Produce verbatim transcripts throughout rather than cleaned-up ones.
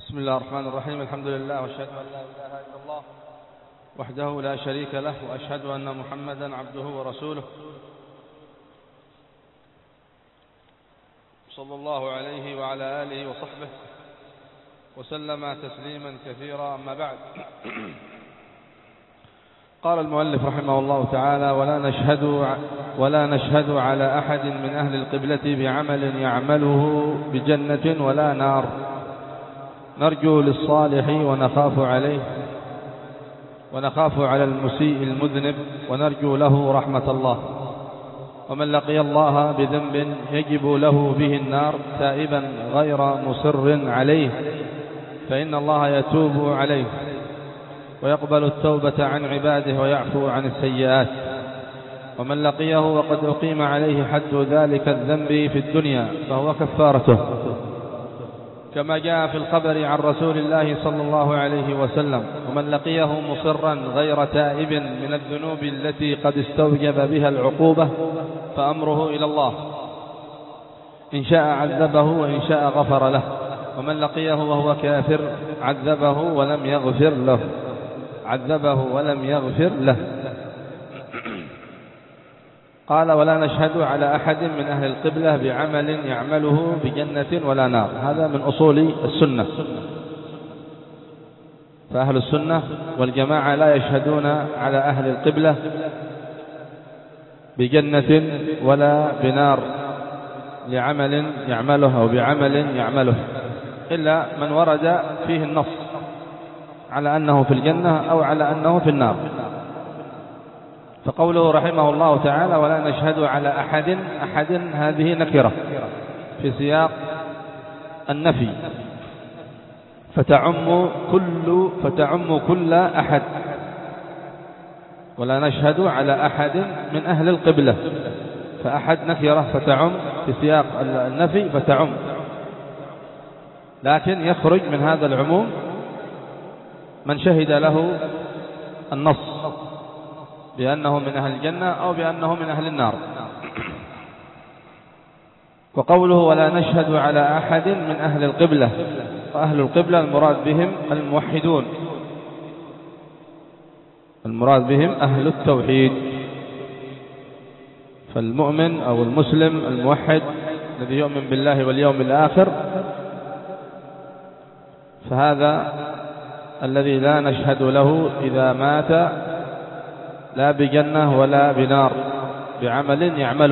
بسم الله الرحمن الرحيم. الحمد لله واشهد أن لا إله إلا الله وحده لا شريك له، وأشهد أن محمدا عبده ورسوله صلى الله عليه وعلى آله وصحبه وسلم تسليما كثيرا. أما بعد، قال المؤلف رحمه الله تعالى: ولا نشهد ولا نشهد على أحد من أهل القبلة بعمل يعمله بجنة ولا نار، نرجو للصالح ونخاف عليه ونخاف على المسيء المذنب، ونرجو له رحمة الله. ومن لقي الله بذنب يجب له به النار تائبا غير مصر عليه، فإن الله يتوب عليه ويقبل التوبة عن عباده ويعفو عن السيئات. ومن لقيه وقد أقيم عليه حد ذلك الذنب في الدنيا فهو كفارته، كما جاء في الخبر عن رسول الله صلى الله عليه وسلم: ومن لقيه مصرا غير تائب من الذنوب التي قد استوجب بها العقوبة فأمره إلى الله، إن شاء عذبه وإن شاء غفر له. ومن لقيه وهو كافر عذبه ولم يغفر له عذبه ولم يغفر له. قال: ولا نشهد على أحد من أهل القبلة بعمل يعمله بجنة ولا نار. هذا من أصول السنة، فأهل السنة والجماعة لا يشهدون على أهل القبلة بجنة ولا بنار لعمل يعمله أو بعمل يعمله، إلا من ورد فيه النص على أنه في الجنة أو على أنه في النار. فقوله رحمه الله تعالى: ولا نشهد على أحد، أحد هذه نكرة في سياق النفي، فتعم كل فتعم كل أحد. ولا نشهد على أحد من أهل القبلة، فأحد نكرة فتعم في سياق النفي فتعم، لكن يخرج من هذا العموم من شهد له النص بأنه من أهل الجنة أو بأنه من أهل النار. وقوله: ولا نشهد على أحد من أهل القبلة، وأهل القبلة المراد بهم الموحدون، المراد بهم أهل التوحيد. فالمؤمن أو المسلم الموحد الذي يؤمن بالله واليوم الآخر، فهذا الذي لا نشهد له إذا مات لا بجنة ولا بنار بعمل يعمله.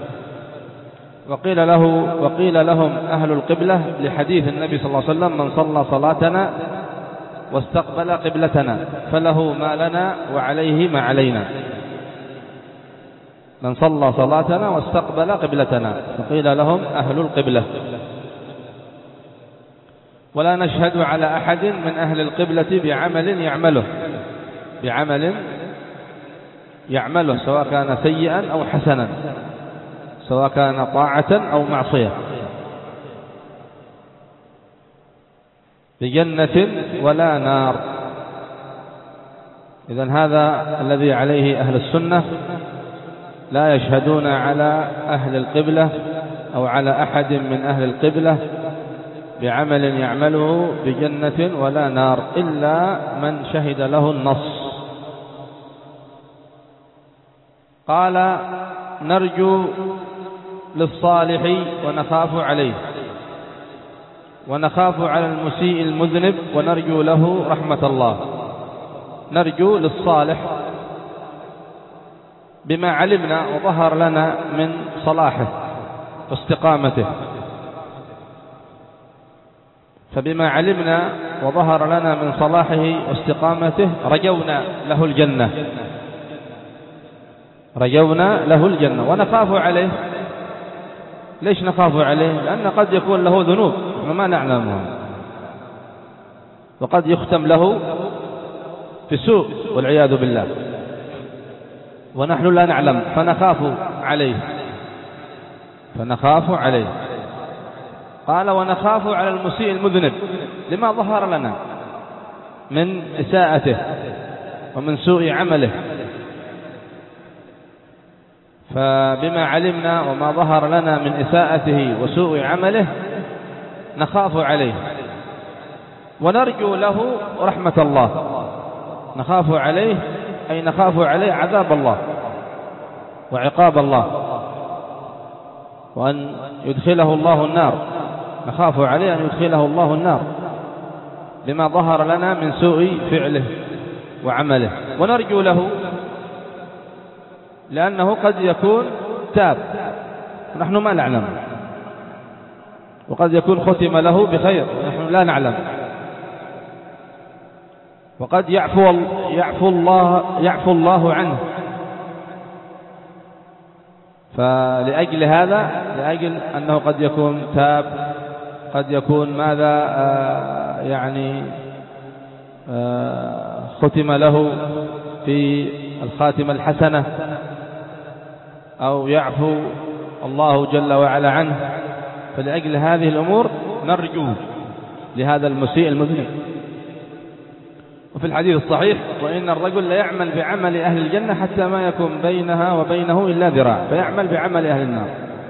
وقيل له وقيل لهم أهل القبلة لحديث النبي صلى الله عليه وسلم: من صلى صلاتنا واستقبل قبلتنا فله ما لنا وعليه ما علينا. من صلى صلاتنا واستقبل قبلتنا، فقيل لهم أهل القبلة. ولا نشهد على أحد من أهل القبلة بعمل يعمله بعمل يعمله سواء كان سيئا أو حسنا، سواء كان طاعة أو معصية، بجنة ولا نار. إذن هذا الذي عليه أهل السنة، لا يشهدون على أهل القبلة أو على أحد من أهل القبلة بعمل يعمله بجنة ولا نار إلا من شهد له النص. قال: نرجو للصالح ونخاف عليه ونخاف على المسيء المذنب، ونرجو له رحمة الله. نرجو للصالح بما علمنا وظهر لنا من صلاحه واستقامته، فبما علمنا وظهر لنا من صلاحه واستقامته رجونا له الجنة رجونا له الجنة ونخاف عليه. ليش نخاف عليه؟ لأن قد يكون له ذنوب وما نعلمها، وقد يختم له في سوء والعياذ بالله، ونحن لا نعلم، فنخاف عليه فنخاف عليه قال: ونخاف على المسيء المذنب، لما ظهر لنا من إساءته ومن سوء عمله. فبما علمنا وما ظهر لنا من إساءته وسوء عمله نخاف عليه، ونرجو له رحمة الله، نخاف عليه أي نخاف عليه عذاب الله وعقاب الله، وأن يدخله الله النار، نخاف عليه أن يدخله الله النار لما ظهر لنا من سوء فعله وعمله. ونرجو له لأنه قد يكون تاب ونحن ما نعلم، وقد يكون ختم له بخير ونحن لا نعلم، وقد يعفو يعفو الله يعفو الله عنه. فلأجل هذا، لأجل أنه قد يكون تاب، قد يكون ماذا آه يعني آه ختم له في الخاتمة الحسنة، أو يعفو الله جل وعلا عنه، فلأجل هذه الأمور نرجو لهذا المسيء المذنب. وفي الحديث الصحيح: وإن الرجل ليعمل بعمل أهل الجنة حتى ما يكون بينها وبينه إلا ذراع فيعمل بعمل أهل النار،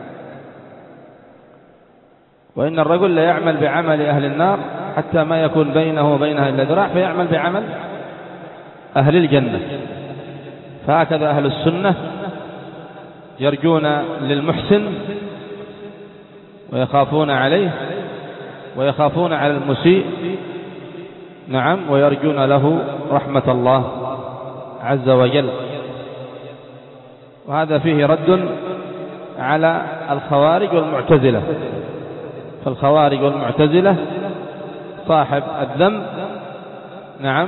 وإن الرجل ليعمل بعمل أهل النار حتى ما يكون بينه وبينها إلا ذراع فيعمل بعمل أهل الجنة. فهكذا أهل السنة يرجون للمحسن ويخافون عليه، ويخافون على المسيء، نعم، ويرجون له رحمة الله عز وجل. وهذا فيه رد على الخوارج والمعتزلة. فالخوارج والمعتزلة صاحب الذنب، نعم،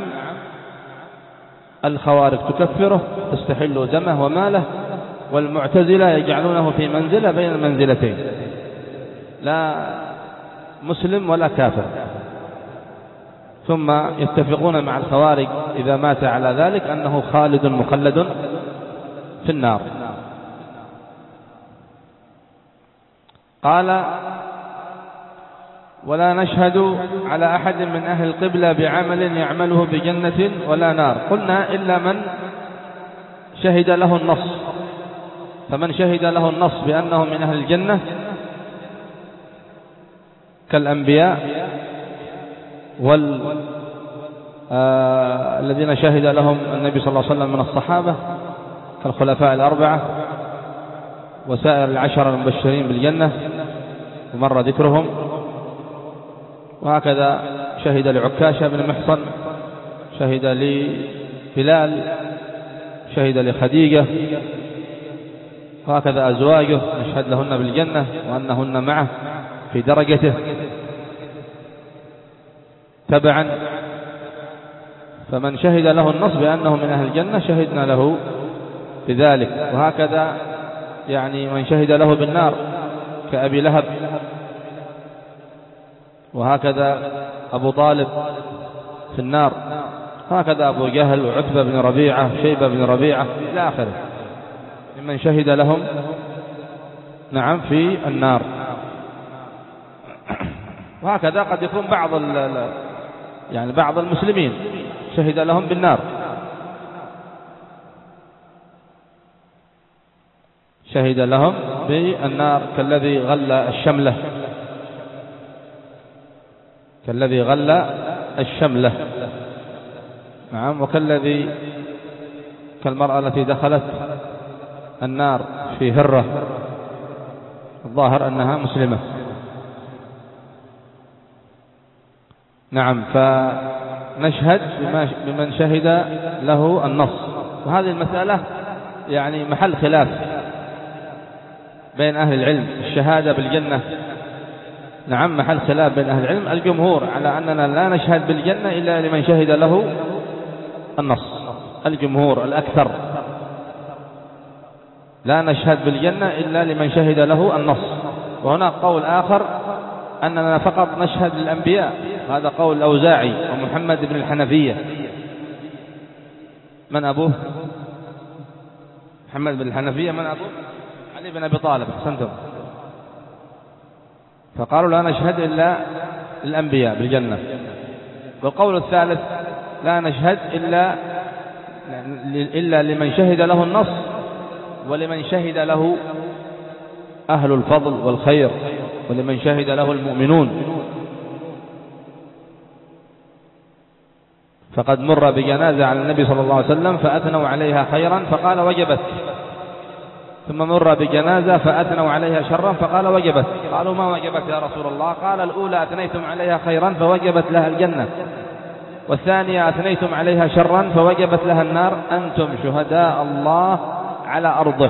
الخوارج تكفره تستحل دمه وماله، والمعتزلة يجعلونه في منزلة بين المنزلتين، لا مسلم ولا كافر، ثم يتفقون مع الخوارج إذا مات على ذلك أنه خالد مخلد في النار. قال: ولا نشهد على أحد من أهل القبلة بعمل يعمله بجنة ولا نار. قلنا: إلا من شهد له النص، فمن شهد له النص بأنه من أهل الجنة كالأنبياء والذين آه شهد لهم النبي صلى الله عليه وسلم من الصحابة كالخلفاء الأربعة وسائر العشر المبشرين بالجنة ومر ذكرهم. وهكذا شهد لعكاشة بن محصن، شهد لبلال، شهد لخديجة، وهكذا أزواجه نشهد لهن بالجنة وأنهن معه في درجته تبعا. فمن شهد له النص بأنه من أهل الجنة شهدنا له بذلك. وهكذا يعني من شهد له بالنار كأبي لهب، وهكذا أبو طالب في النار، هكذا أبو جهل وعتبة بن ربيعة شيبة بن ربيعة إلى آخره ممن شهد لهم، نعم، في النار. وهكذا قد يكون بعض يعني بعض المسلمين شهد لهم بالنار، شهد لهم بالنار كالذي غلى الشملة، كالذي غلى الشملة، نعم، وكالذي كالمرأة التي دخلت النار في هرة الظاهر أنها مسلمة، نعم. فنشهد بمن شهد له النص. وهذه المسألة يعني محل خلاف بين أهل العلم، الشهادة بالجنة، نعم، محل خلاف بين أهل العلم. الجمهور على أننا لا نشهد بالجنة إلا لمن شهد له النص، الجمهور الأكثر لا نشهد بالجنة إلا لمن شهد له النص. وهناك قول آخر أننا فقط نشهد للأنبياء، هذا قول الأوزاعي ومحمد بن الحنفية. من أبوه؟ محمد بن الحنفية. من أبوه؟ علي بن أبي طالب. أحسنتم. فقالوا لا نشهد إلا للأنبياء بالجنة. والقول الثالث لا نشهد إلا إلا لمن شهد له النص ولمن شهد له أهل الفضل والخير ولمن شهد له المؤمنون. فقد مر بجنازة على النبي صلى الله عليه وسلم فأثنوا عليها خيرا فقال وجبت، ثم مر بجنازة فأثنوا عليها شرا فقال وجبت. قالوا ما وجبت يا رسول الله؟ قال الأولى أثنيتم عليها خيرا فوجبت لها الجنة، والثانية أثنيتم عليها شرا فوجبت لها النار، أنتم شهداء الله على أرضه،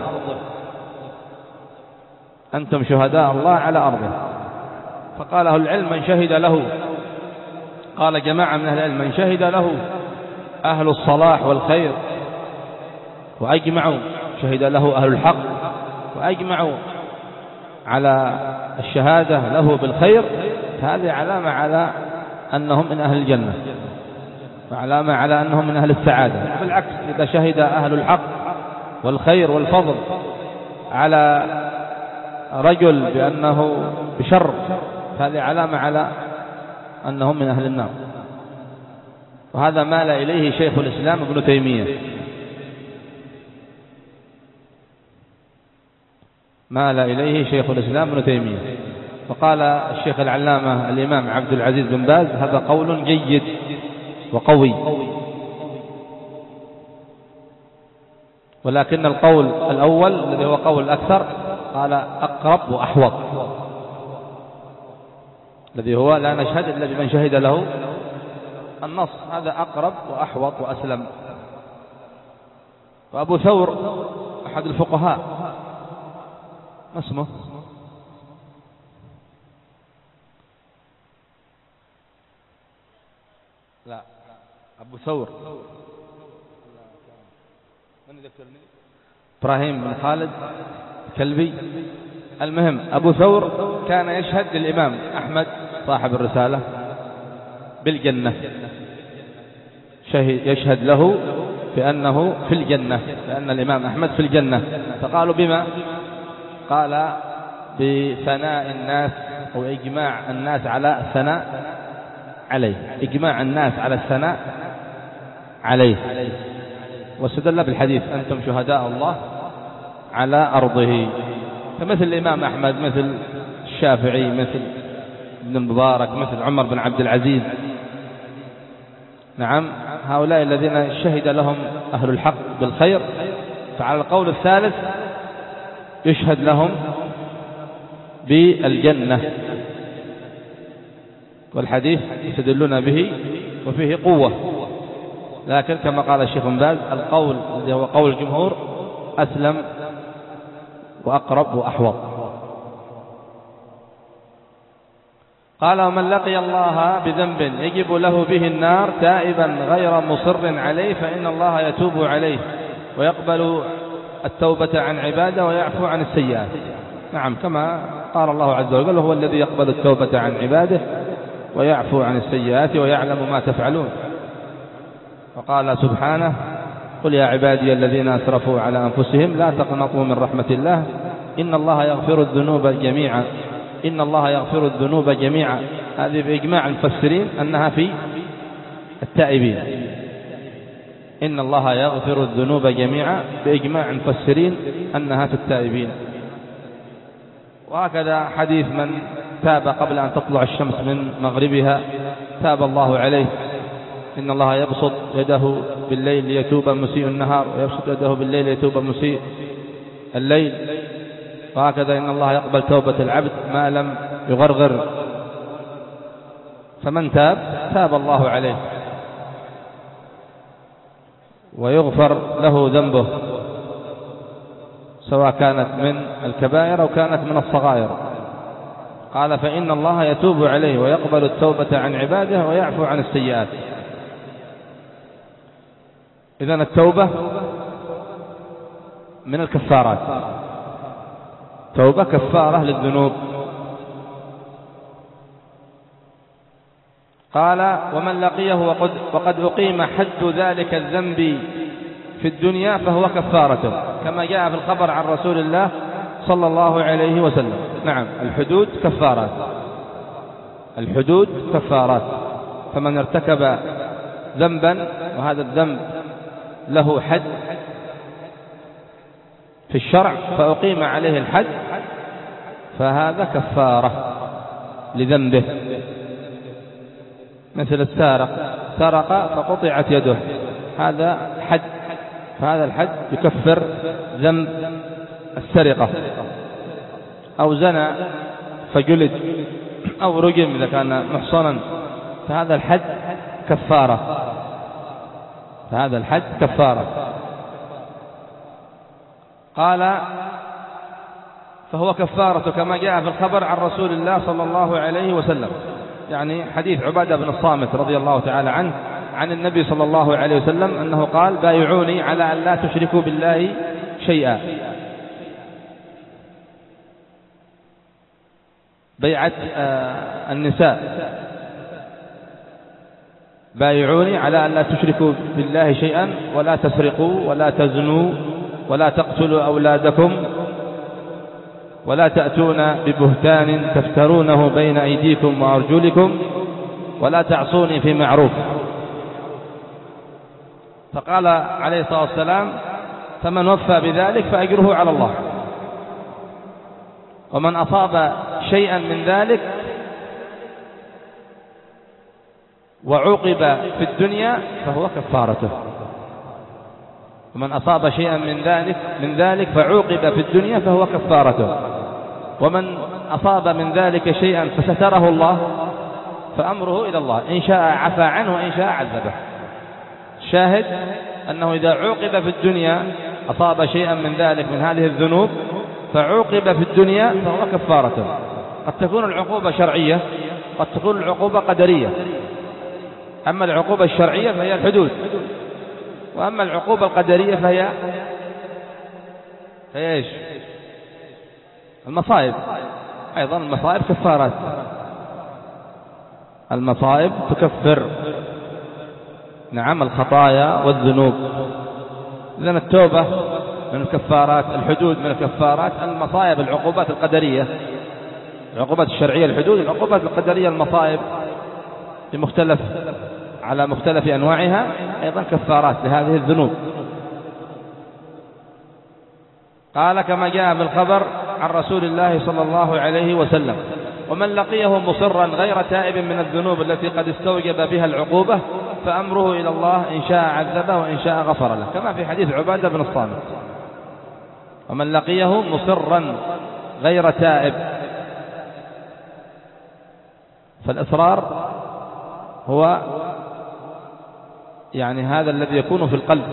أنتم شهداء الله على أرضه. فقال أهل العلم من شهد له، قال جماعة من أهل العلم من شهد له أهل الصلاح والخير وأجمعوا، شهد له أهل الحق وأجمعوا على الشهادة له بالخير، هذه علامة على أنهم من أهل الجنة، وعلامة على أنهم من أهل السعادة. بالعكس إذا شهد أهل الحق والخير والفضل على رجل بأنه بشر، هذه علامة على أنهم من أهل النار. وهذا مال إليه شيخ الإسلام ابن تيمية، مال إليه شيخ الإسلام ابن تيمية. وقال الشيخ العلامة الإمام عبد العزيز بن باز هذا قول جيد وقوي، ولكن القول الأول الذي هو قول الأكثر قال أقرب وأحوط، الذي هو لا نشهد إلا بمن شهد له النص، هذا أقرب وأحوط وأسلم. وأبو ثور أحد الفقهاء، ما اسمه؟ لا أبو ثور من يذكرني؟ إبراهيم بن خالد كلبي. المهم أبو ثور كان يشهد للإمام أحمد صاحب الرسالة بالجنة، يشهد له بأنه في الجنة، لأن الإمام أحمد في الجنة. فقالوا بما؟ قال بثناء الناس أو إجماع الناس على الثناء عليه، إجماع الناس على الثناء عليه. واستدل بالحديث أنتم شهداء الله على أرضه. فمثل الإمام أحمد، مثل الشافعي، مثل ابن المبارك، مثل عمر بن عبد العزيز، نعم، هؤلاء الذين شهد لهم أهل الحق بالخير، فعلى القول الثالث يشهد لهم بالجنة، والحديث يستدلون به وفيه قوة. لكن كما قال الشيخ بن باز القول الذي هو قول الجمهور أسلم وأقرب وأحوط. قال ومن لقي الله بذنب يجب له به النار تائبا غير مصر عليه فإن الله يتوب عليه ويقبل التوبة عن عباده ويعفو عن السيئات. نعم، كما قال الله عز وجل هو الذي يقبل التوبة عن عباده ويعفو عن السيئات ويعلم ما تفعلون. وقال سبحانه قل يا عبادي الذين أسرفوا على أنفسهم لا تقنطوا من رحمة الله إن الله يغفر الذنوب جميعا إن الله يغفر الذنوب جميعا. هذه بإجماع المفسرين أنها في التائبين، إن الله يغفر الذنوب جميعا، بإجماع المفسرين أنها في التائبين. وهكذا حديث من تاب قبل أن تطلع الشمس من مغربها تاب الله عليه، إن الله يبسط يده بالليل ليتوب مسيء النهار ويبسط يده بالليل ليتوب مسيء الليل. وهكذا إن الله يقبل توبة العبد ما لم يغرغر، فمن تاب تاب الله عليه ويغفر له ذنبه سواء كانت من الكبائر أو كانت من الصغائر. قال فإن الله يتوب عليه ويقبل التوبة عن عباده ويعفو عن السيئات. إذن التوبة من الكفارات، توبة كفارة للذنوب. قال ومن لقيه وقد, وقد أقيم حد ذلك الذنب في الدنيا فهو كفارة، كما جاء في الخبر عن رسول الله صلى الله عليه وسلم. نعم، الحدود كفارات، الحدود كفارات. فمن ارتكب ذنبا وهذا الذنب له حد في الشرع فأقيم عليه الحد فهذا كفارة لذنبه، مثل السارق سرق فقطعت يده، هذا حد، فهذا الحد يكفر ذنب السرقة. أو زنى فجلد أو رجم إذا كان محصنا، فهذا الحد كفارة، فهذا الحد كفارة. قال فهو كفارة كما جاء في الخبر عن رسول الله صلى الله عليه وسلم، يعني حديث عبادة بن الصامت رضي الله تعالى عنه عن النبي صلى الله عليه وسلم أنه قال بايعوني على أن لا تشركوا بالله شيئا. بيعة النساء، بايعوني على أن لا تشركوا بالله شيئا ولا تسرقوا ولا تزنوا ولا تقتلوا أولادكم ولا تأتون ببهتان تفترونه بين أيديكم وأرجلكم ولا تعصوني في معروف. فقال عليه الصلاة والسلام فمن وفى بذلك فأجره على الله، ومن أصاب شيئا من ذلك وعوقب في الدنيا فهو كفارته، ومن أصاب شيئا من ذلك من ذلك فعوقب في الدنيا فهو كفارته، ومن أصاب من ذلك شيئا فستره الله فأمره إلى الله، إن شاء عفى عنه وإن شاء عذبه. شاهد أنه إذا عوقب في الدنيا أصاب شيئا من ذلك من هذه الذنوب فعوقب في الدنيا فهو كفارته. قد تكون العقوبة شرعية، قد تكون العقوبة قدرية. أما العقوبة الشرعية فهي الحدود، وأما العقوبة القدرية فهي فهي إيش؟ المصائب. أيضا المصائب كفارات، المصائب تكفر نعم الخطايا والذنوب. إذن التوبة من الكفارات، الحدود من الكفارات، المصائب العقوبات القدرية، العقوبات الشرعية الحدود، العقوبات القدرية المصائب بمختلف على مختلف أنواعها أيضا كفارات لهذه الذنوب. قال كما جاء بالخبر عن رسول الله صلى الله عليه وسلم ومن لقيه مصرا غير تائب من الذنوب التي قد استوجب بها العقوبة فأمره إلى الله إن شاء عذبه وإن شاء غفر له، كما في حديث عبادة بن الصامت ومن لقيه مصرا غير تائب. فالإصرار هو يعني هذا الذي يكون في القلب،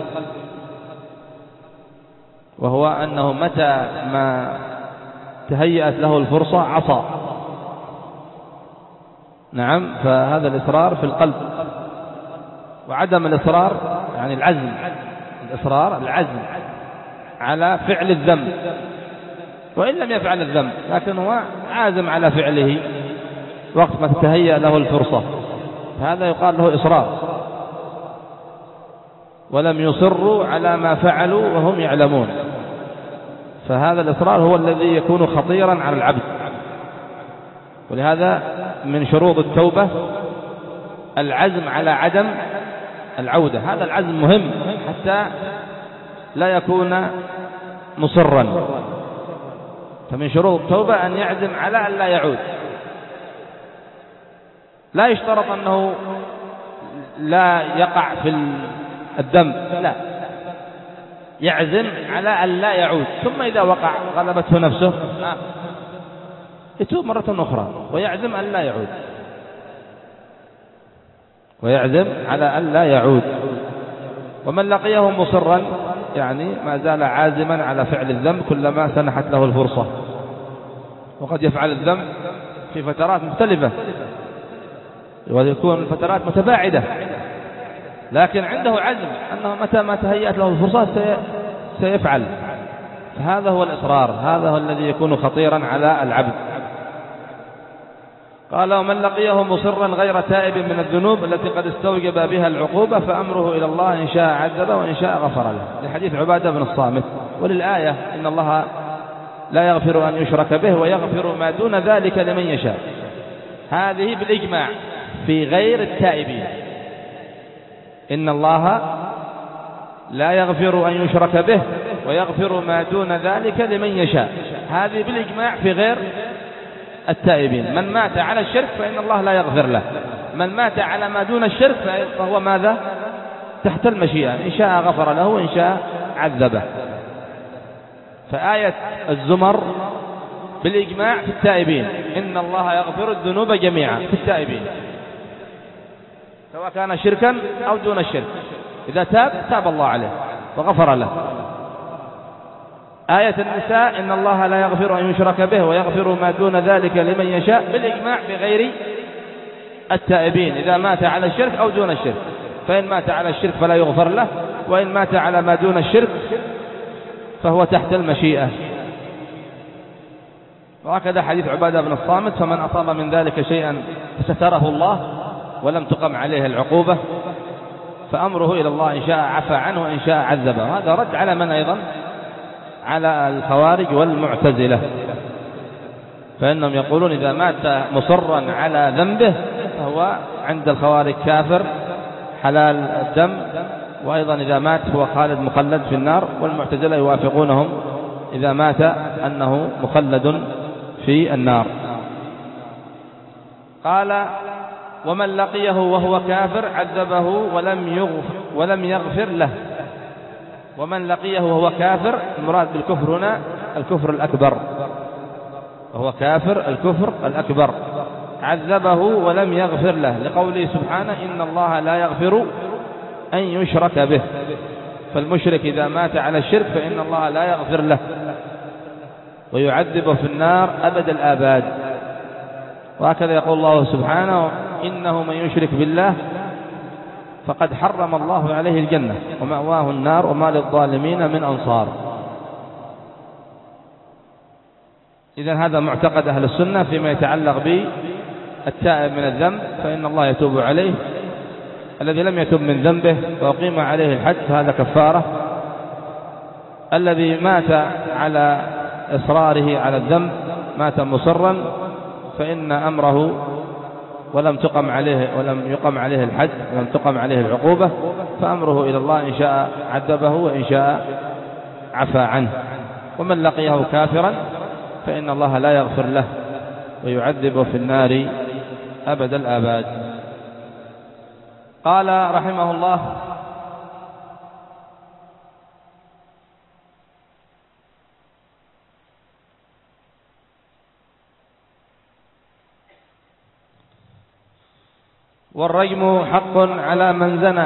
وهو أنه متى ما تهيأت له الفرصة عصى. نعم، فهذا الإصرار في القلب. وعدم الإصرار يعني العزم، الإصرار العزم على فعل الذنب، وإن لم يفعل الذنب لكن هو عازم على فعله وقت ما تتهيأ له الفرصة، هذا يقال له إصرار. ولم يصروا على ما فعلوا وهم يعلمون، فهذا الإصرار هو الذي يكون خطيرا على العبد. ولهذا من شروط التوبة العزم على عدم العودة، هذا العزم مهم حتى لا يكون مصرا. فمن شروط التوبة أن يعزم على أن لا يعود. لا يشترط أنه لا يقع في الذنب، لا، يعزم على أن لا يعود، ثم إذا وقع غلبته نفسه يتوب مرة أخرى ويعزم أن لا يعود، ويعزم على أن لا يعود. ومن لقيه مصرا يعني ما زال عازما على فعل الذنب كلما سنحت له الفرصة، وقد يفعل الذنب في فترات مختلفة ويكون الفترات متباعدة، لكن عنده عزم أنه متى ما تهيأت له الفرصة سيفعل. فهذا هو الإصرار، هذا هو الذي يكون خطيرا على العبد. قال ومن لقيه مصرا غير تائب من الذنوب التي قد استوجب بها العقوبة فأمره إلى الله إن شاء عذبه وإن شاء غفر له، لحديث عبادة بن الصامت. وللآية إن الله لا يغفر أن يشرك به ويغفر ما دون ذلك لمن يشاء، هذه بالإجماع في غير التائبين. إن الله لا يغفر أن يشرك به ويغفر ما دون ذلك لمن يشاء، هذه بالإجماع في غير التائبين. من مات على الشرك فإن الله لا يغفر له، من مات على ما دون الشرك فهو ماذا؟ تحت المشيئة، إن شاء غفر له وإن شاء عذبه. فآية الزمر بالإجماع في التائبين، إن الله يغفر الذنوب جميعا في التائبين، سواء كان شركا أو دون الشرك، إذا تاب تاب الله عليه وغفر له. آية النساء، إن الله لا يغفر أن يشرك به ويغفر ما دون ذلك لمن يشاء، بالإجماع بغير التائبين، إذا مات على الشرك أو دون الشرك، فإن مات على الشرك فلا يغفر له، وإن مات على ما دون الشرك فهو تحت المشيئة. وهكذا حديث عبادة بن الصامت، فمن أصاب من ذلك شيئا ستره الله ولم تقم عليه العقوبة فأمره إلى الله، إن شاء عفى عنه وإن شاء عذبه. هذا رد على من أيضا؟ على الخوارج والمعتزلة، فإنهم يقولون إذا مات مصرا على ذنبه فهو عند الخوارج كافر حلال الدم، وأيضا إذا مات هو خالد مخلد في النار، والمعتزلة يوافقونهم إذا مات أنه مخلد في النار. قال ومن لقيه وهو كافر عذبه ولم يغفر, ولم يغفر له. ومن لقيه وهو كافر، المراد بالكفر هنا الكفر الأكبر، وهو كافر الكفر الأكبر، عذبه ولم يغفر له، لقوله سبحانه إن الله لا يغفر أن يشرك به. فالمشرك إذا مات على الشرك فإن الله لا يغفر له ويعذبه في النار أبد الآباد. وهكذا يقول الله سبحانه إنه من يشرك بالله فقد حرم الله عليه الجنة ومأواه النار وما للظالمين من أنصار. إذن هذا معتقد أهل السنة فيما يتعلق بالتائب من الذنب، فإن الله يتوب عليه. الذي لم يتوب من ذنبه وأقيم عليه الحد فهذا كفارة. الذي مات على إصراره على الذنب، مات مصرا، فإن أمره ولم تقم عليه ولم يقم عليه الحد ولم تقم عليه العقوبة، فأمره إلى الله، إن شاء عذبه وإن شاء عفى عنه. ومن لقيه كافرا فإن الله لا يغفر له ويعذبه في النار أبد الآباد. قال رحمه الله والرجم حق على من زنى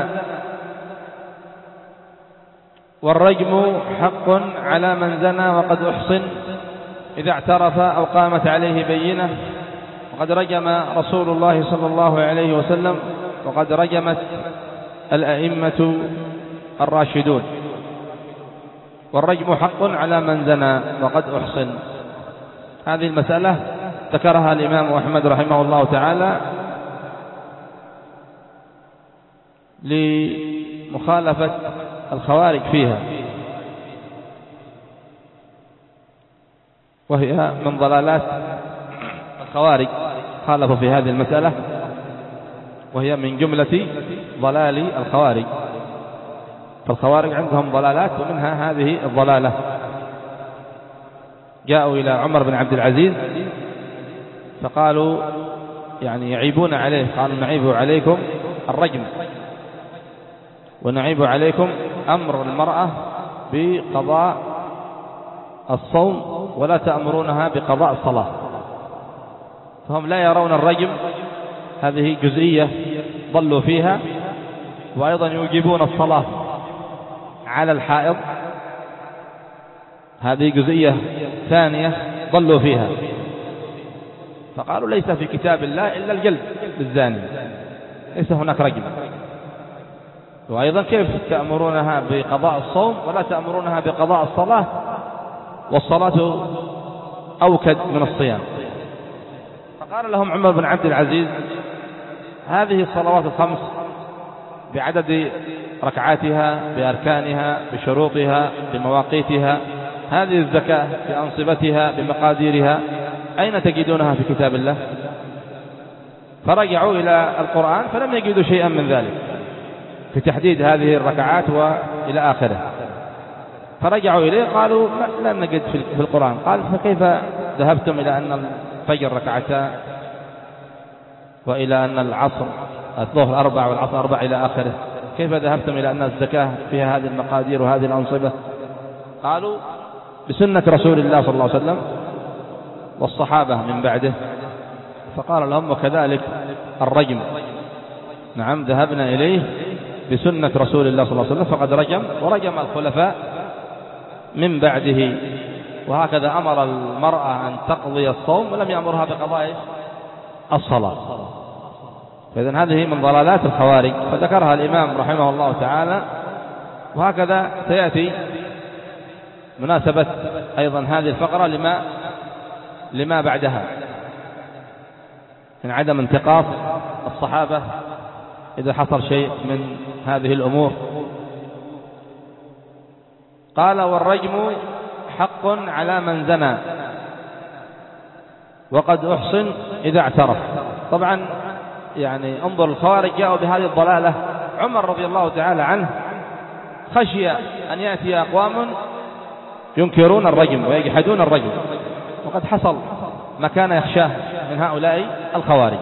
والرجم حق على من زنى وقد أحصن إذا اعترف أو قامت عليه بينة. وقد رجم رسول الله صلى الله عليه وسلم، وقد رجمت الأئمة الراشدون. والرجم حق على من زنى وقد أحصن. هذه المسألة ذكرها الإمام أحمد رحمه الله تعالى لمخالفة الخوارج فيها، وهي من ضلالات الخوارج، خالفوا في هذه المسألة، وهي من جملة ضلال الخوارج. فالخوارج عندهم ضلالات ومنها هذه الضلالة. جاءوا إلى عمر بن عبد العزيز فقالوا يعني يعيبون عليه، قالوا نعيب عليكم الرجم ونعيب عليكم أمر المرأة بقضاء الصوم ولا تأمرونها بقضاء الصلاة. فهم لا يرون الرجم، هذه جزئية ضلوا فيها، وأيضا يوجبون الصلاة على الحائض، هذه جزئية ثانية ضلوا فيها. فقالوا ليس في كتاب الله إلا الجلد للزاني، ليس هناك رجم. وأيضا كيف تأمرونها بقضاء الصوم ولا تأمرونها بقضاء الصلاة، والصلاة أوكد من الصيام؟ فقال لهم عمر بن عبد العزيز هذه الصلوات الخمس بعدد ركعاتها، بأركانها، بشروطها، بمواقيتها، هذه الزكاة بأنصبتها، بمقاديرها، أين تجدونها في كتاب الله؟ فرجعوا إلى القرآن فلم يجدوا شيئا من ذلك في تحديد هذه الركعات وإلى آخره. فرجعوا إليه قالوا لم نجد في القرآن. قال فكيف ذهبتم إلى أن الفجر ركعتان وإلى أن العصر الظهر أربع والعصر أربع إلى آخره، كيف ذهبتم إلى أن الزكاة فيها هذه المقادير وهذه الأنصبة؟ قالوا بسنة رسول الله صلى الله عليه وسلم والصحابة من بعده. فقال لهم وكذلك الرجم، نعم ذهبنا إليه بسنة رسول الله صلى الله عليه وسلم فقد رجم ورجم الخلفاء من بعده. وهكذا أمر المرأة أن تقضي الصوم ولم يأمرها بقضاء الصلاة. فإذن هذه من ضلالات الخوارج فذكرها الإمام رحمه الله تعالى. وهكذا سيأتي مناسبة أيضا هذه الفقرة لما لما بعدها من عدم انتقاص الصحابة إذا حصل شيء من هذه الأمور. قال والرجم حق على من زنى وقد أحصن إذا اعترف. طبعا يعني انظر الخوارج جاءوا بهذه الضلالة. عمر رضي الله تعالى عنه خشي أن يأتي أقوام ينكرون الرجم ويجحدون الرجم، وقد حصل ما كان يخشاه من هؤلاء الخوارج.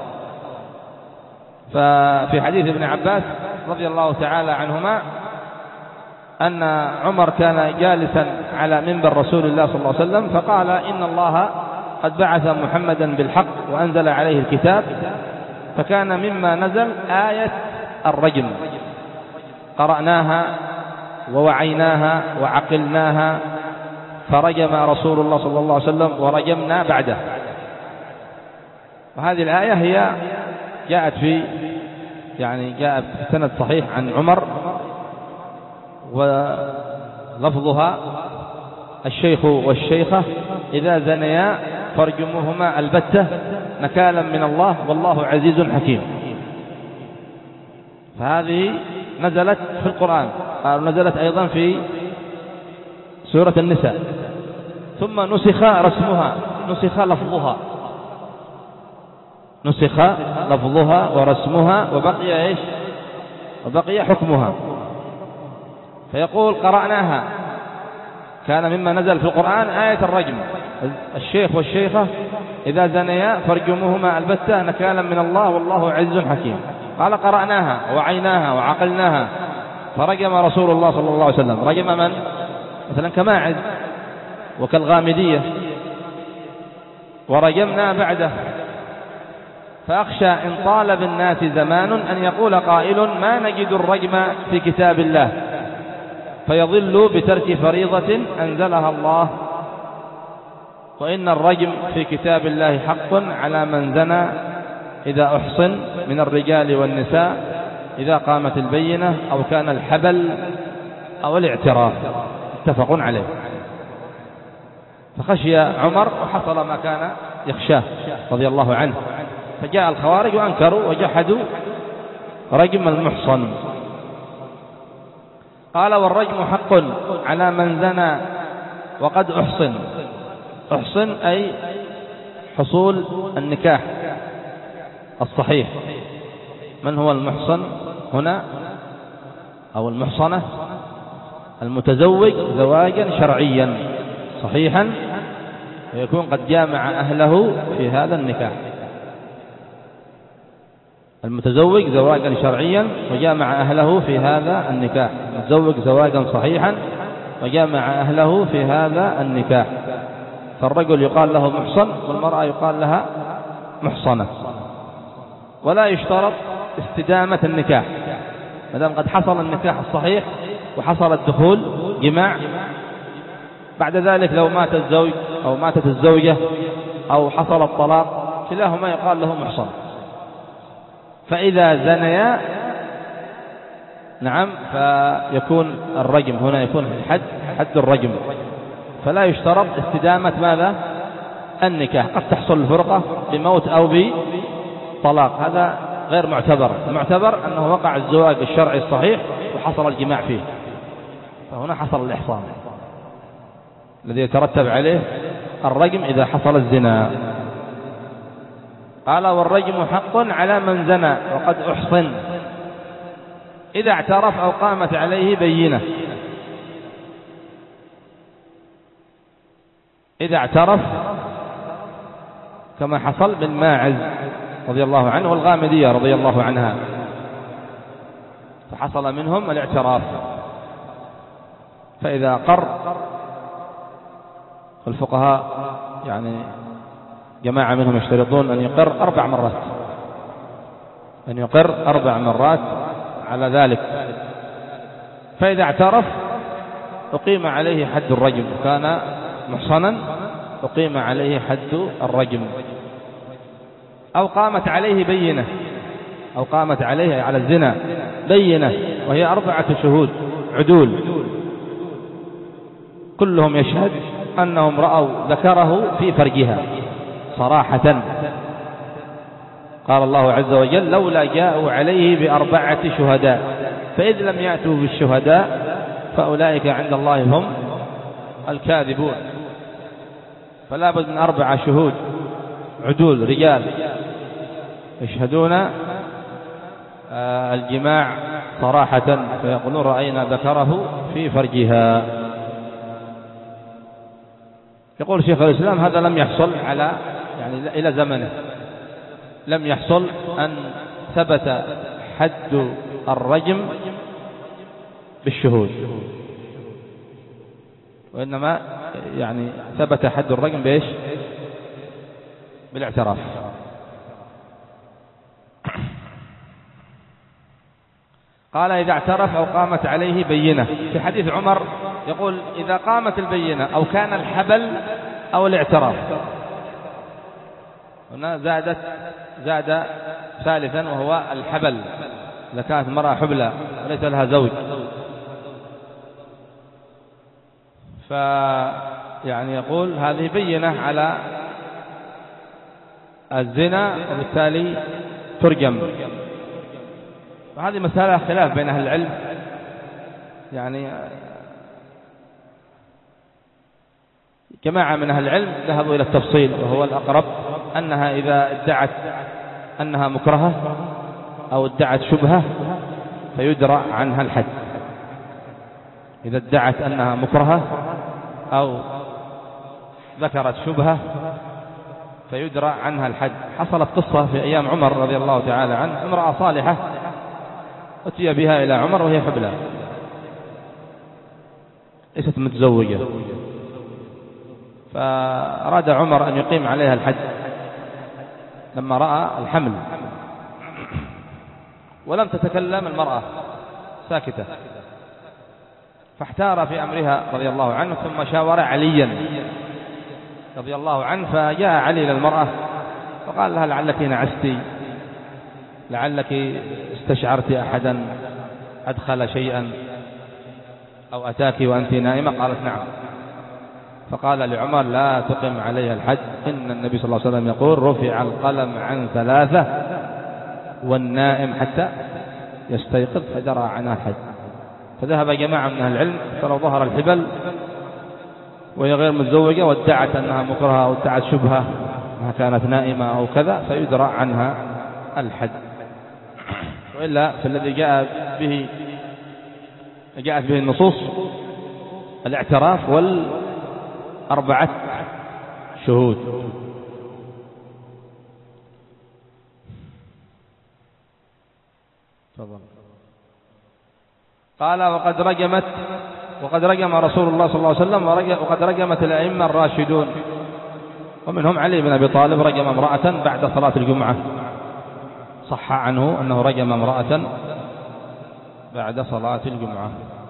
ففي حديث ابن عباس رضي الله تعالى عنهما أن عمر كان جالسا على منبر رسول الله صلى الله عليه وسلم فقال إن الله قد بعث محمدا بالحق وأنزل عليه الكتاب، فكان مما نزل آية الرجم قرأناها ووعيناها وعقلناها فرجم رسول الله صلى الله عليه وسلم ورجمنا بعده. وهذه الآية هي جاءت في يعني جاءت في سند صحيح عن عمر، ولفظها الشيخ والشيخة إذا زنيا فارجموهما البتة نكالا من الله والله عزيز حكيم. فهذه نزلت في القرآن، نزلت أيضا في سورة النساء، ثم نسخ رسمها نسخ لفظها نسخ لفظها ورسمها وبقي إيش وبقي حكمها. فيقول قرأناها كان مما نزل في القرآن آية الرجم، الشيخ والشيخة إذا زنيا فارجموهما البتة نكالا من الله والله عز حكيم. قال قرأناها وعيناها وعقلناها فرجم رسول الله صلى الله عليه وسلم. رجم من؟ مثلا كماعز وكالغامدية، ورجمنا بعده. فأخشى إن طال بالناس زمان أن يقول قائل ما نجد الرجم في كتاب الله فيضل بترك فريضة أنزلها الله، وإن الرجم في كتاب الله حق على من زنى إذا أحصن من الرجال والنساء إذا قامت البينة أو كان الحبل أو الاعتراف، متفق عليه. فخشي عمر وحصل ما كان يخشاه رضي الله عنه، فجاء الخوارج وأنكروا وجحدوا رجم المحصن. قال والرجم حق على من زنى وقد أحصن. أحصن أي حصول النكاح الصحيح. من هو المحصن هنا أو المحصنة؟ المتزوج زواجا شرعيا صحيحا ويكون قد جامع أهله في هذا النكاح. المتزوج زواجا شرعيا وجامع أهله في هذا النكاح، متزوج زواجا صحيحا وجامع أهله في هذا النكاح. فالرجل يقال له محصن والمرأة يقال لها محصنة. ولا يشترط استدامة النكاح، مادام قد حصل النكاح الصحيح وحصل الدخول جماع، بعد ذلك لو مات الزوج أو ماتت الزوجة أو حصل الطلاق كلاهما يقال له محصن. فإذا زنيا نعم فيكون الرجم هنا يكون الحد حد الرجم، فلا يشترط استدامة ماذا النكاح. قد تحصل الفرقة بموت أو بطلاق، هذا غير معتبر. المعتبر أنه وقع الزواج الشرعي الصحيح وحصل الجماع فيه، فهنا حصل الإحصان الذي يترتب عليه الرجم إذا حصل الزنا. قال والرجم حق على من زنى وقد أحصن إذا اعترف أو قامت عليه بينة. إذا اعترف كما حصل بالماعز رضي الله عنه والغامدية رضي الله عنها، فحصل منهم الاعتراف. فإذا قر الفقهاء يعني جماعة منهم يشترطون أن يقر أربع مرات، أن يقر أربع مرات على ذلك. فإذا اعترف أقيم عليه حد الرجم، كان محصنا أقيم عليه حد الرجم، أو قامت عليه بينة، أو قامت عليه على الزنا بينة، وهي أربعة شهود عدول كلهم يشهد أنهم رأوا ذكره في فرجها صراحة. قال الله عز وجل: لولا جاءوا عليه بأربعة شهداء فإذ لم يأتوا بالشهداء فأولئك عند الله هم الكاذبون. فلا بد من أربعة شهود عدول رجال يشهدون الجماع صراحة، فيقولون رأينا ذكره في فرجها. يقول شيخ الإسلام: هذا لم يحصل على يعني إلى زمنه، لم يحصل أن ثبت حد الرجم بالشهود، وإنما يعني ثبت حد الرجم بإيش؟ بالاعتراف. قال: إذا اعترف أو قامت عليه بينة. في حديث عمر يقول: إذا قامت البينة أو كان الحبل أو الاعتراف. هنا زادت زاد ثالثا وهو الحبل، إذا كانت المرأة حبلى وليس لها زوج، فيعني يقول هذه بينة على الزنا وبالتالي ترجم. وهذه مسألة خلاف بين أهل العلم، يعني جماعة من أهل العلم ذهبوا إلى التفصيل وهو الأقرب، أنها إذا ادعت أنها مكرهة أو ادعت شبهة فيدرى عنها الحد. إذا ادعت أنها مكرهة أو ذكرت شبهة فيدرى عنها الحد. حصلت قصة في أيام عمر رضي الله تعالى عنه، امرأة صالحة أتي بها إلى عمر وهي حبلى ليست متزوجة، فأراد عمر أن يقيم عليها الحد لما رأى الحمل، ولم تتكلم المرأة ساكتة، فاحتار في أمرها رضي الله عنه، ثم شاور عليا رضي الله عنه، فجاء علي إلى المرأة فقال لها: لعلك نعستي، لعلك استشعرت أحدا أدخل شيئا أو أتاك وأنت نائمة. قالت: نعم. فقال لعمر: لا تقم عليها الحد، إن النبي صلى الله عليه وسلم يقول: رفع القلم عن ثلاثة والنائم حتى يستيقظ، فجرى عنها الحد. فذهب جماعة من أهل العلم، فلو ظهر الحبل وهي غير متزوجة وادعت أنها مكرهة أو ادعت شبهة أنها كانت نائمة أو كذا فيدرى عنها الحد. وإلا فالذي جاء به جاءت به النصوص الاعتراف والأربعة شهود. قال: وقد رجمت وقد رجم رسول الله صلى الله عليه وسلم وقد رجمت الأئمة الراشدون، ومنهم علي بن أبي طالب رجم امرأة بعد صلاة الجمعة، صح عنه أنه رجم امرأة بعد صلاة الجمعة.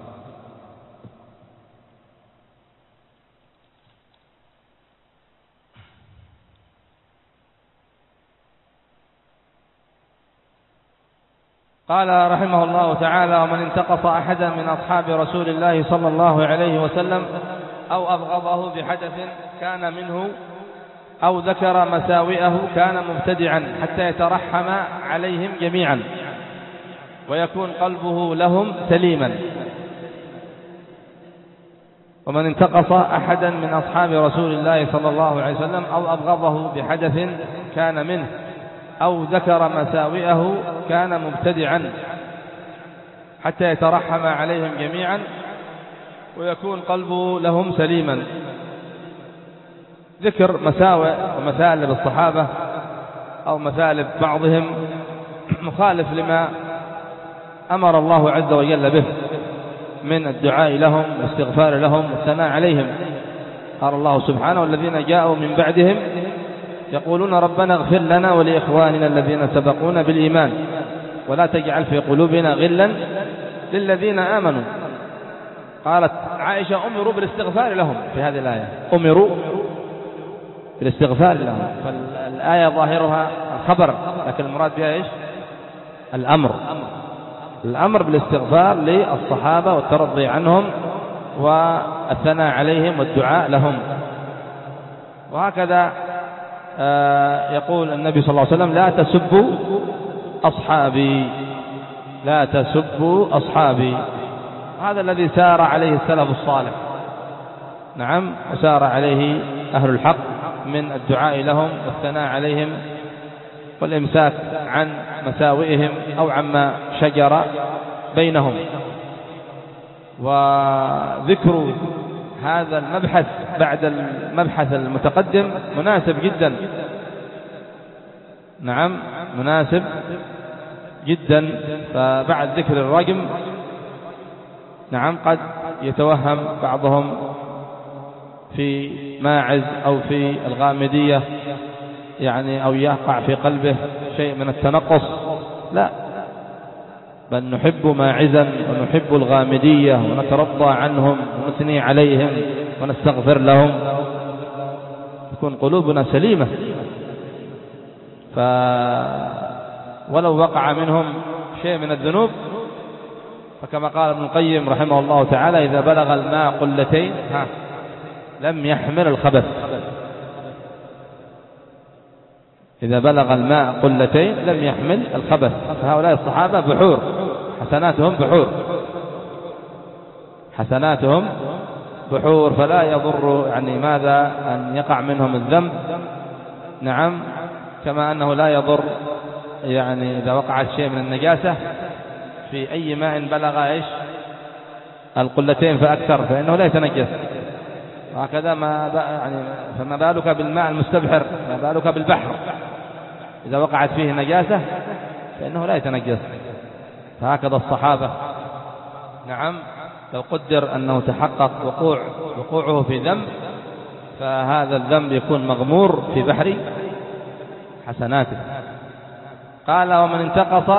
قال رحمه الله تعالى: ومن انتقص أحدا من أصحاب رسول الله صلى الله عليه وسلم أو أبغضه بحدث كان منه أو ذكر مساوئه كان مبتدعا حتى يترحم عليهم جميعا ويكون قلبه لهم سليما. ومن انتقص أحدا من أصحاب رسول الله صلى الله عليه وسلم أو أبغضه بحدث كان منه أو ذكر مساوئه كان مبتدعا حتى يترحم عليهم جميعا ويكون قلبه لهم سليما. ذكر مساوئ ومثالب الصحابة أو مثالب بعضهم مخالف لما أمر الله عز وجل به من الدعاء لهم والاستغفار لهم والثناء عليهم. قال الله سبحانه: والذين جاءوا من بعدهم يقولون ربنا اغفر لنا ولإخواننا الذين سبقونا بالإيمان ولا تجعل في قلوبنا غلا للذين آمنوا. قالت عائشة: أمروا بالاستغفار لهم. في هذه الآية أمروا بالاستغفار لهم، فالآية ظاهرها الخبر، لكن المراد بها إيش؟ الأمر، الأمر بالاستغفار للصحابة والترضي عنهم والثناء عليهم والدعاء لهم. وهكذا يقول النبي صلى الله عليه وسلم: لا تسبوا أصحابي، لا تسبوا أصحابي. هذا الذي سار عليه السلف الصالح، نعم، وسار عليه أهل الحق من الدعاء لهم والثناء عليهم والإمساك عن مساوئهم أو عما شجر بينهم. وذكر هذا المبحث بعد المبحث المتقدم مناسب جدا، نعم مناسب جدا. فبعد ذكر الرجم، نعم، قد يتوهم بعضهم في ماعز أو في الغامدية، يعني أو يقع في قلبه شيء من التنقص. لا، بل نحب ماعزا ونحب الغامدية ونترضى عنهم ونثني عليهم ونستغفر لهم، تكون قلوبنا سليمة. ف ولو وقع منهم شيء من الذنوب، فكما قال ابن القيم رحمه الله تعالى: إذا بلغ الماء قلتين ها لم يحمل الخبث. إذا بلغ الماء قلتين لم يحمل الخبث. فهؤلاء الصحابة بحور، حسناتهم بحور، حسناتهم بحور، فلا يضر يعني ماذا أن يقع منهم الذنب، نعم، كما أنه لا يضر يعني إذا وقع شيء من النجاسة في أي ماء بلغ إيش القلتين فأكثر فإنه لا يتنجس. وهكذا ما يعني فما بالك بالماء المستبحر، ما بالك بالبحر إذا وقعت فيه نجاسة فإنه لا يتنجس. فهكذا الصحابة، نعم، لو قدر أنه تحقق وقوع وقوعه في ذنب فهذا الذنب يكون مغمور في بحر حسناته. قال: ومن انتقص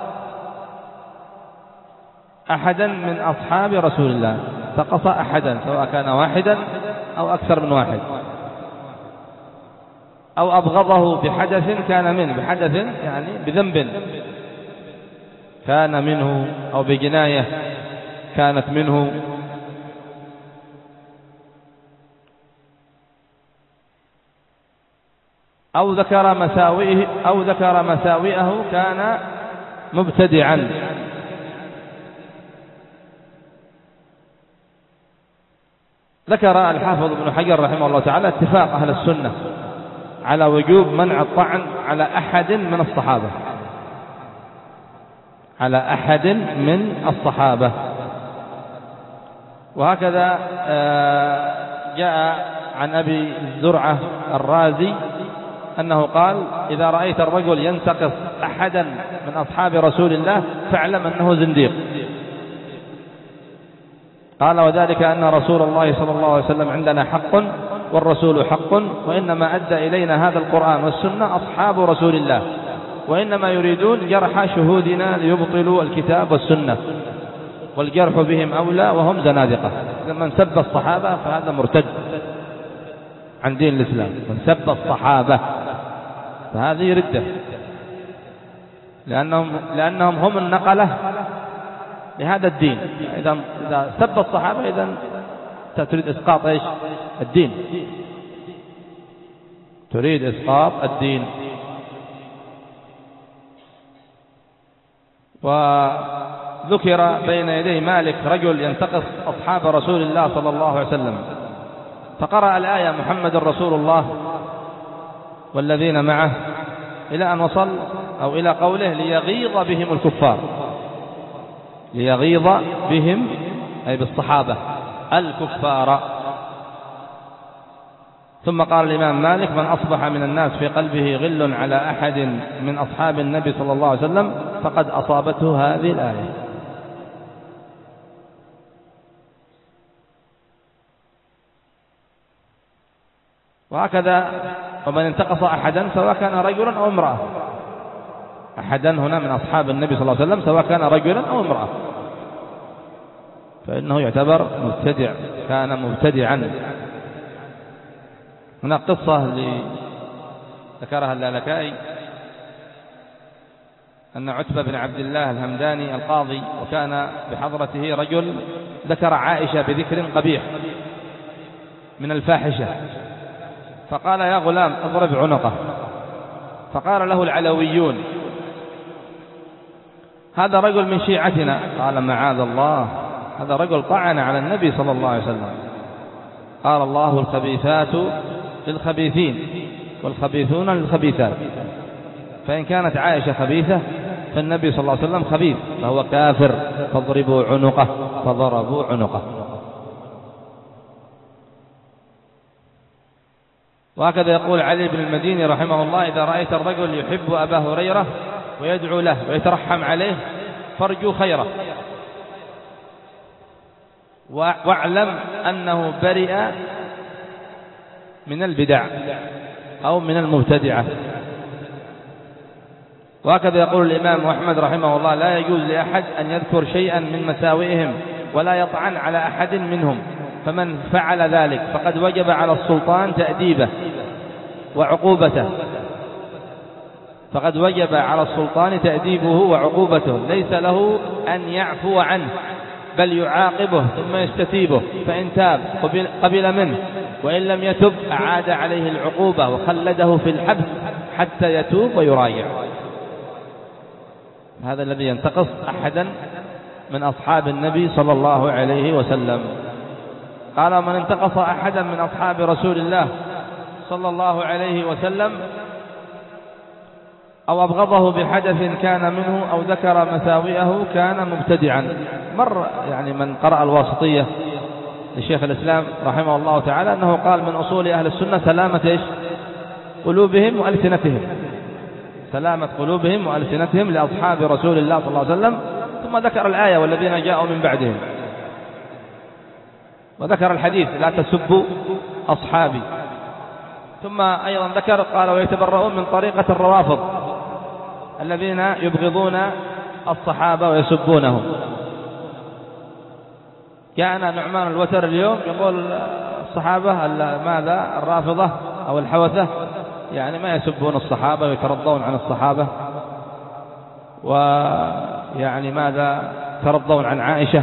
أحدا من أصحاب رسول الله، انتقص أحدا سواء كان واحدا أو أكثر من واحد، أو أبغضه بحدث كان منه، بحدث يعني بذنب كان منه أو بجناية كانت منه، أو ذكر مساوئه أو ذكر مساوئه كان مبتدعا. ذكر الحافظ ابن حجر رحمه الله تعالى اتفاق أهل السنة على وجوب منع الطعن على أحد من الصحابة، على أحد من الصحابة. وهكذا جاء عن أبي زرعة الرازي أنه قال: إذا رأيت الرجل ينتقص أحدا من أصحاب رسول الله فاعلم أنه زنديق. قال: وذلك أن رسول الله صلى الله عليه وسلم عندنا حق والرسول حق، وإنما أدى إلينا هذا القرآن والسنة أصحاب رسول الله، وإنما يريدون جرح شهودنا ليبطلوا الكتاب والسنة، والجرح بهم أولى وهم زنادقة. من سب الصحابة فهذا مرتد عن دين الإسلام، من سب الصحابة فهذه ردة، لأنهم, لأنهم هم النقلة لهذا الدين. إذا إذا سب الصحابة إذا تريد إسقاط إيش؟ الدين، تريد إسقاط الدين. وذكر بين يدي مالك رجل ينتقص أصحاب رسول الله صلى الله عليه وسلم، فقرأ الآية: محمد رسول الله والذين معه، إلى أن وصل أو إلى قوله: ليغيظ بهم الكفار، ليغيظ بهم أي بالصحابة الكفار. ثم قال الإمام مالك: من أصبح من الناس في قلبه غل على أحد من أصحاب النبي صلى الله عليه وسلم فقد أصابته هذه الآية. وهكذا ومن انتقص أحدا سواء كان رجلا أو امرأة، أحدا هنا من أصحاب النبي صلى الله عليه وسلم سواء كان رجلا أو امرأة، فإنه يعتبر مبتدع، كان مبتدعا. هنا قصة ذكرها اللالكائي أن عتبة بن عبد الله الهمداني القاضي وكان بحضرته رجل ذكر عائشة بذكر قبيح من الفاحشة، فقال: يا غلام اضرب عنقه. فقال له العلويون: هذا رجل من شيعتنا. قال: معاذ الله، هذا رجل طعن على النبي صلى الله عليه وسلم. قال الله: الخبيثات للخبيثين والخبيثون للخبيثات، فإن كانت عائشة خبيثة فالنبي صلى الله عليه وسلم خبيث فهو كافر، فاضربوا عنقه. فضربوا عنقه. وهكذا يقول علي بن المديني رحمه الله: إذا رأيت الرجل يحب أبا هريرة ويدعو له ويترحم عليه فارجو خيره، واعلم أنه برئ من البدع أو من المبتدعة. وهكذا يقول الإمام أحمد رحمه الله: لا يجوز لأحد أن يذكر شيئا من مساوئهم ولا يطعن على أحد منهم، فمن فعل ذلك فقد وجب على السلطان تأديبه وعقوبته فقد وجب على السلطان تأديبه وعقوبته، ليس له أن يعفو عنه بل يعاقبه ثم يستتيبه، فإن تاب قبل منه، وإن لم يتب أعاد عليه العقوبة وخلده في الحبس حتى يتوب ويراجع. هذا الذي ينتقص أحدا من أصحاب النبي صلى الله عليه وسلم. قال: من انتقص أحدا من أصحاب رسول الله صلى الله عليه وسلم أو أبغضه بحدث كان منه أو ذكر مساوئه كان مبتدعا. مر يعني من قرأ الواسطية لشيخ الإسلام رحمه الله تعالى أنه قال من أصول أهل السنة سلامة إيش؟ قلوبهم وألسنتهم، سلامة قلوبهم وألسنتهم لأصحاب رسول الله صلى الله عليه وسلم. ثم ذكر الآية: والذين جاءوا من بعدهم، وذكر الحديث: لا تسبوا أصحابي. ثم أيضا ذكر قال: ويتبرؤون من طريقة الروافض الذين يبغضون الصحابة ويسبونهم. جاءنا نعمان الوتر اليوم يقول الصحابة ماذا؟ الرافضة أو الحوثة يعني ما يسبون الصحابة ويترضون عن الصحابة، ويعني ماذا؟ يترضون عن عائشة.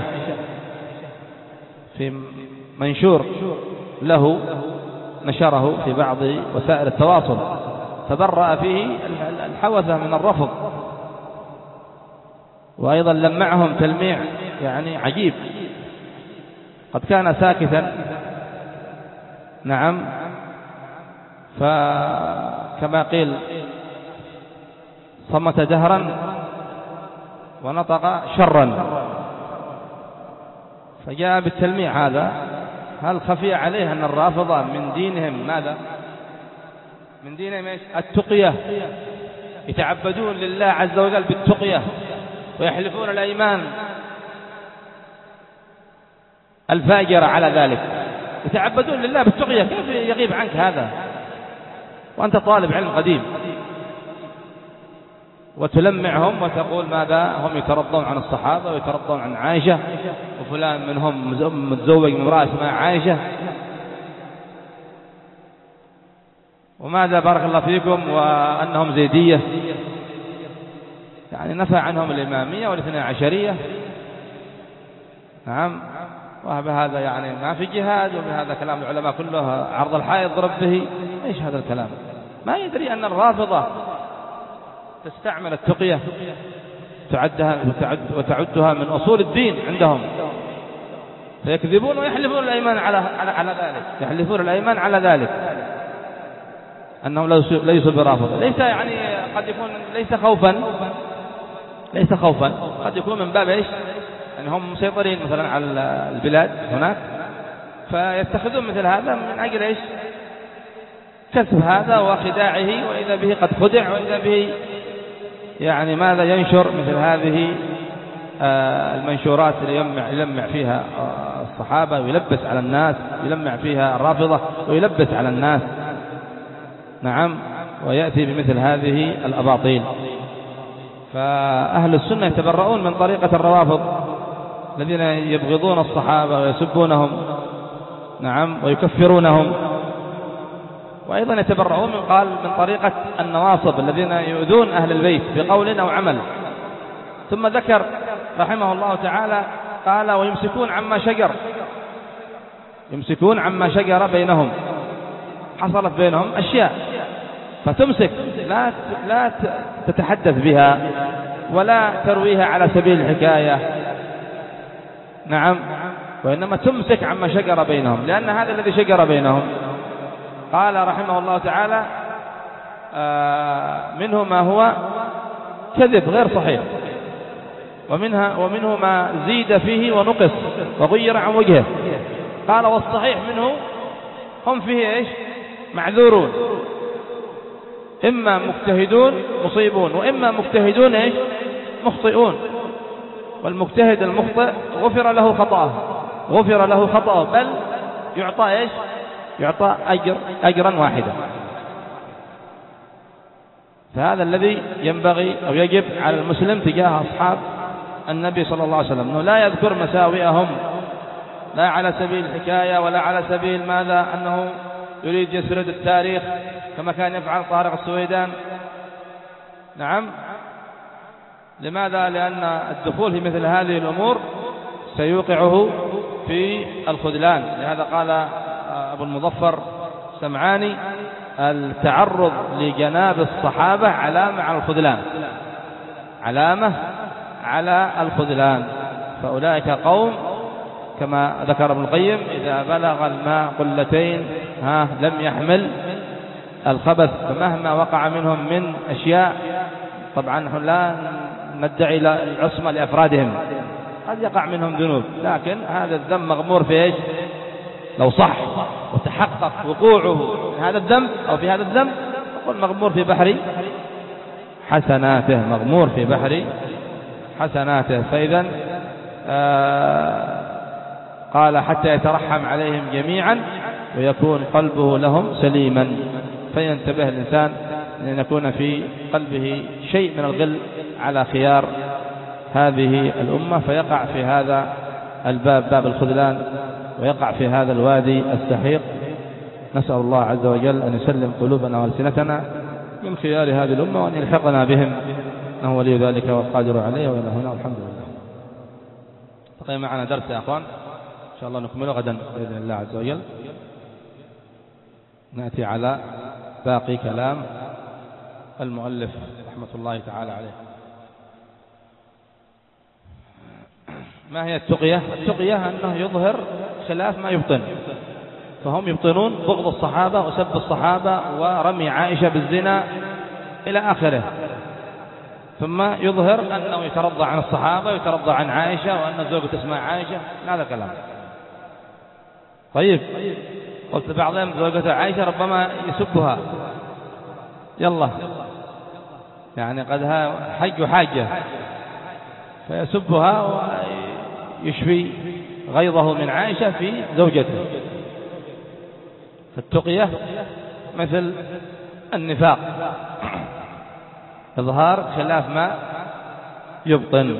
في منشور له نشره في بعض وسائل التواصل تبرأ فيه الحوثة من الرفض، وأيضا لمعهم تلميع يعني عجيب. قد كان ساكتا، نعم، فكما قيل صمت دهرا ونطق شرا، فجاء بالتلميع هذا. هل خفي عليه أن الرافضة من دينهم ماذا؟ من دينهم إيش؟ التقية، يتعبدون لله عز وجل بالتقية ويحلفون الأيمان الفاجرة على ذلك، يتعبدون لله بالتقية. كيف يغيب عنك هذا وأنت طالب علم قديم؟ وتلمعهم وتقول ماذا؟ هم يترضون عن الصحابة ويترضون عن عائشة، وفلان منهم متزوج من امرأة اسمها عائشة، وماذا بارك الله فيكم، وأنهم زيدية، يعني نفى عنهم الإمامية والاثنى عشرية. نعم، وهذا يعني ما في جهاد، وبهذا كلام العلماء كله عرض الحائط ضرب به. ايش هذا الكلام؟ ما يدري أن الرافضة تستعمل التقية تعدها وتعدها من أصول الدين عندهم، فيكذبون ويحلفون الأيمان على على على ذلك، يحلفون الأيمان على ذلك أنهم ليسوا برافضة. ليس يعني قد يكون ليس خوفا ليس خوفا قد يكون من باب ايش؟ يعني هم مسيطرين مثلا على البلاد هناك، فيتخذون مثل هذا من أجل ايش؟ كسب هذا وخداعه، وإذا به قد خدع، وإذا به يعني ماذا ينشر مثل هذه المنشورات اللي يلمع, يلمع فيها الصحابة ويلبس على الناس، يلمع فيها الرافضة ويلبس على الناس. نعم، ويأتي بمثل هذه الأباطيل. فأهل السنة يتبرؤون من طريقة الروافض الذين يبغضون الصحابة ويسبونهم، نعم، ويكفرونهم. وأيضا يتبرؤون من قال من طريقة النواصب الذين يؤذون أهل البيت بقول أو عمل. ثم ذكر رحمه الله تعالى قال ويمسكون عما شجر، يمسكون عما شجر بينهم، حصلت بينهم أشياء فتمسك، لا لا تتحدث بها ولا ترويها على سبيل الحكاية، نعم، وإنما تمسك عما شجر بينهم، لأن هذا الذي شجر بينهم قال رحمه الله تعالى منه ما هو كذب غير صحيح، ومنها ومنه ما زيد فيه ونقص وغير عن وجهه. قال والصحيح منه هم فيه إيش؟ معذورون، إما مجتهدون مصيبون، وإما مجتهدون إيش؟ مخطئون. والمجتهد المخطئ غفر له خطأه، غفر له خطأه، بل يعطى إيش؟ يعطى أجر أجرا واحدا. فهذا الذي ينبغي أو يجب على المسلم تجاه أصحاب النبي صلى الله عليه وسلم، أنه لا يذكر مساوئهم، لا على سبيل الحكاية ولا على سبيل ماذا أنه يريد يسرد التاريخ كما كان يفعل طارق السويدان. نعم، لماذا؟ لأن الدخول في مثل هذه الأمور سيوقعه في الخذلان. لهذا قال أبو المظفر سمعاني التعرض لجناب الصحابة علامة على الخذلان، علامة على الخذلان. فأولئك قوم كما ذكر ابن القيم إذا بلغ الماء قلتين ها لم يحمل الخبث، فمهما وقع منهم من أشياء، طبعا نحن لا ندعي العصمة لأفرادهم، قد يقع منهم ذنوب، لكن هذا الذنب مغمور في إيش؟ لو صح وتحقق وقوعه من هذا الذنب أو في هذا الذنب نقول مغمور في بحر حسناته، مغمور في بحر حسناته. فإذا آه قال حتى يترحم عليهم جميعا ويكون قلبه لهم سليما، فينتبه الإنسان أن يكون في قلبه شيء من الغل على خيار هذه الأمة، فيقع في هذا الباب، باب الخذلان، ويقع في هذا الوادي السحيق. نسأل الله عز وجل أن يسلم قلوبنا وألسنتنا من خيار هذه الأمة، وأن يلحقنا بهم، إنه ولي ذلك والقادر عليه. وإلى هنا والحمد لله. بقي معنا درس يا أخوان إن شاء الله نكمله غدا بإذن الله عز وجل. نأتي على باقي كلام المؤلف رحمة الله تعالى عليه. ما هي التقية؟ التقية أنه يظهر خلاف ما يبطن، فهم يبطنون بغض الصحابة وسب الصحابة ورمي عائشة بالزنا إلى آخره، ثم يظهر أنه يترضى عن الصحابة ويترضى عن عائشة وأن زوجته اسمها عائشة. هذا كلام طيب. قلت بعضهم زوجته عائشة ربما يسبها، يلا يعني قد حج حاجة فيسبها ويشفي غيظه من عائشة في زوجته. فالتقية مثل النفاق، إظهار خلاف ما يبطن.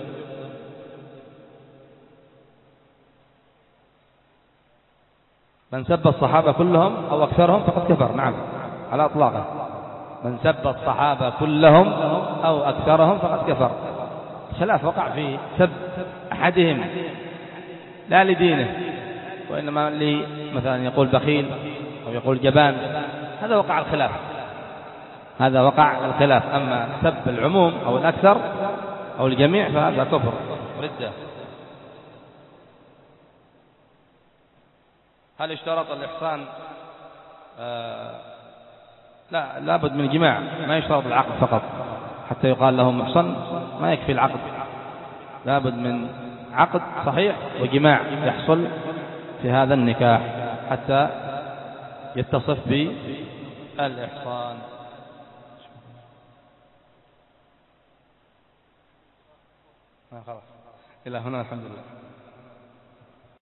من سب الصحابة كلهم أو أكثرهم فقد كفر، نعم على أطلاقه. من سب الصحابة كلهم أو أكثرهم فقد كفر. خلاف وقع في سب أحدهم لا لدينه، وإنما لي مثلا يقول بخيل أو يقول جبان، هذا وقع الخلاف، هذا وقع الخلاف. أما سب العموم أو الأكثر أو الجميع فهذا كفر ردة. هل اشترط الإحصان؟ آه لا، لابد من جماع، ما يشترط العقد فقط حتى يقال له محصن، ما يكفي العقد، لابد من عقد صحيح وجماع يحصل في هذا النكاح حتى يتصف الإحصان. خلاص إلى هنا الحمد لله.